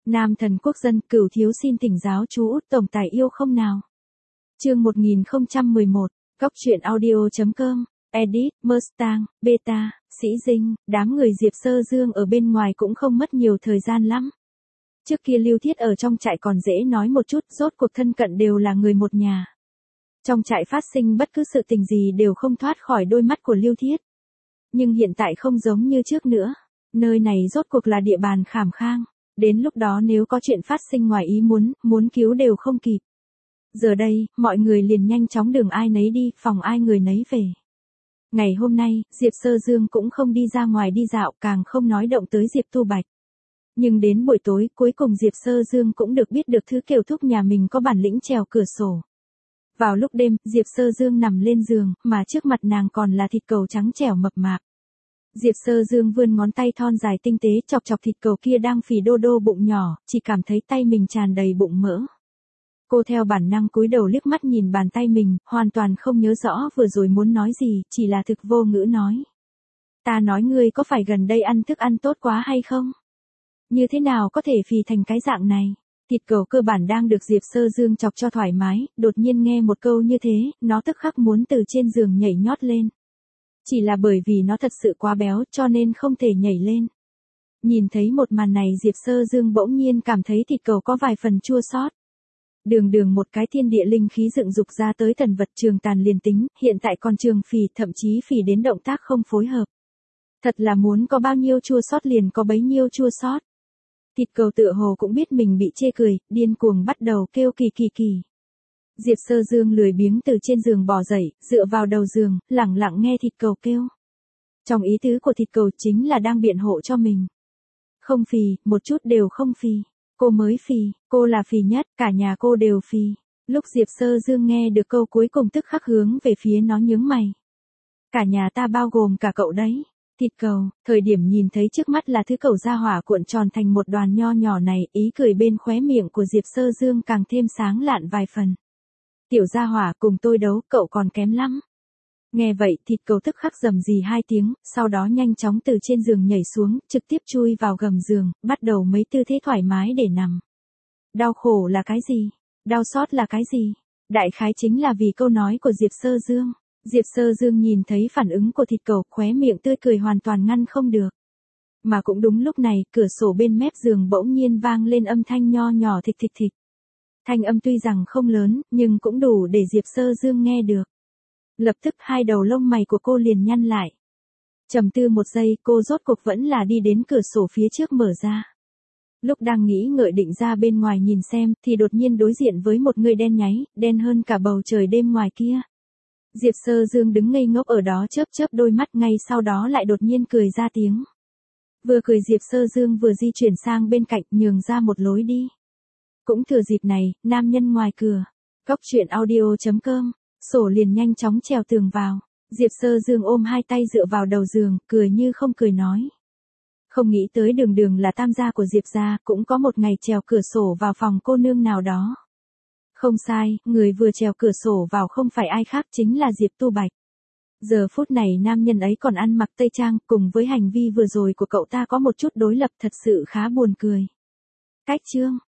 Nam thần quốc dân, Cửu thiếu xin thỉnh giáo chú Út tổng tài yêu không nào. Chương 1011, Góc truyện audio.com, Edit, Mustang, Beta, Sĩ Dinh, đám người Diệp Sơ Dương ở bên ngoài cũng không mất nhiều thời gian lắm. Trước kia Lưu Thiết ở trong trại còn dễ nói một chút, rốt cuộc thân cận đều là người một nhà. Trong trại phát sinh bất cứ sự tình gì đều không thoát khỏi đôi mắt của Lưu Thiết. Nhưng hiện tại không giống như trước nữa, nơi này rốt cuộc là địa bàn khảm khang. Đến lúc đó nếu có chuyện phát sinh ngoài ý muốn cứu đều không kịp. Giờ đây, mọi người liền nhanh chóng đường ai nấy đi, phòng ai người nấy về. Ngày hôm nay, Diệp Sơ Dương cũng không đi ra ngoài đi dạo, càng không nói động tới Diệp Tu Bạch. Nhưng đến buổi tối, cuối cùng Diệp Sơ Dương cũng được biết được thứ Kiều Thúc nhà mình có bản lĩnh trèo cửa sổ. Vào lúc đêm, Diệp Sơ Dương nằm lên giường, mà trước mặt nàng còn là thịt cầu trắng trẻo mập mạp. Diệp Sơ Dương vươn ngón tay thon dài tinh tế chọc chọc thịt cầu kia đang phì đô đô bụng nhỏ, chỉ cảm thấy tay mình tràn đầy bụng mỡ. Cô theo bản năng cúi đầu liếc mắt nhìn bàn tay mình, hoàn toàn không nhớ rõ vừa rồi muốn nói gì, chỉ là thực vô ngữ nói. Ta nói ngươi có phải gần đây ăn thức ăn tốt quá hay không? Như thế nào có thể phì thành cái dạng này? Thịt cầu cơ bản đang được Diệp Sơ Dương chọc cho thoải mái, đột nhiên nghe một câu như thế, nó tức khắc muốn từ trên giường nhảy nhót lên. Chỉ là bởi vì nó thật sự quá béo cho nên không thể nhảy lên. Nhìn thấy một màn này Diệp Sơ Dương bỗng nhiên cảm thấy thịt cầu có vài phần chua xót. Đường một cái thiên địa linh khí dựng dục ra tới thần vật trường tàn liền tính, hiện tại còn trường phì, thậm chí phì đến động tác không phối hợp. Thật là muốn có bao nhiêu chua xót liền có bấy nhiêu chua xót. Thịt cầu tựa hồ cũng biết mình bị chê cười, điên cuồng bắt đầu kêu kỳ kỳ kỳ. Diệp Sơ Dương lười biếng từ trên giường bò dậy, dựa vào đầu giường, lẳng lặng nghe thịt cầu kêu. Trong ý tứ của thịt cầu chính là đang biện hộ cho mình. Không phì, một chút đều không phì. Cô mới phì, cô là phì nhất, cả nhà cô đều phì. Lúc Diệp Sơ Dương nghe được câu cuối cùng tức khắc hướng về phía nó nhướng mày. Cả nhà ta bao gồm cả cậu đấy. Thịt cầu, thời điểm nhìn thấy trước mắt là thứ cầu ra hỏa cuộn tròn thành một đoàn nho nhỏ này, ý cười bên khóe miệng của Diệp Sơ Dương càng thêm sáng lạn vài phần. Tiểu gia hỏa cùng tôi đấu, cậu còn kém lắm. Nghe vậy thịt cầu tức khắc rầm rì hai tiếng, sau đó nhanh chóng từ trên giường nhảy xuống, trực tiếp chui vào gầm giường, bắt đầu mấy tư thế thoải mái để nằm. Đau khổ là cái gì? Đau xót là cái gì? Đại khái chính là vì câu nói của Diệp Sơ Dương. Diệp Sơ Dương nhìn thấy phản ứng của thịt cầu, khóe miệng tươi cười hoàn toàn ngăn không được. Mà cũng đúng lúc này, cửa sổ bên mép giường bỗng nhiên vang lên âm thanh nho nhỏ thịch thịch thịch. Thanh âm tuy rằng không lớn, nhưng cũng đủ để Diệp Sơ Dương nghe được. Lập tức hai đầu lông mày của cô liền nhăn lại. Trầm tư một giây, cô rốt cuộc vẫn là đi đến cửa sổ phía trước mở ra. Lúc đang nghĩ ngợi định ra bên ngoài nhìn xem, thì đột nhiên đối diện với một người đen nháy, đen hơn cả bầu trời đêm ngoài kia. Diệp Sơ Dương đứng ngây ngốc ở đó chớp chớp đôi mắt, ngay sau đó lại đột nhiên cười ra tiếng. Vừa cười Diệp Sơ Dương vừa di chuyển sang bên cạnh nhường ra một lối đi. Cũng thừa dịp này, nam nhân ngoài cửa. Góc truyện audio.com, sổ liền nhanh chóng trèo tường vào. Diệp Sơ Dương ôm hai tay dựa vào đầu giường, cười như không cười nói. Không nghĩ tới đường là tam gia của Diệp gia, cũng có một ngày trèo cửa sổ vào phòng cô nương nào đó. Không sai, người vừa trèo cửa sổ vào không phải ai khác chính là Diệp Tu Bạch. Giờ phút này nam nhân ấy còn ăn mặc tây trang, cùng với hành vi vừa rồi của cậu ta có một chút đối lập thật sự khá buồn cười. Cách chương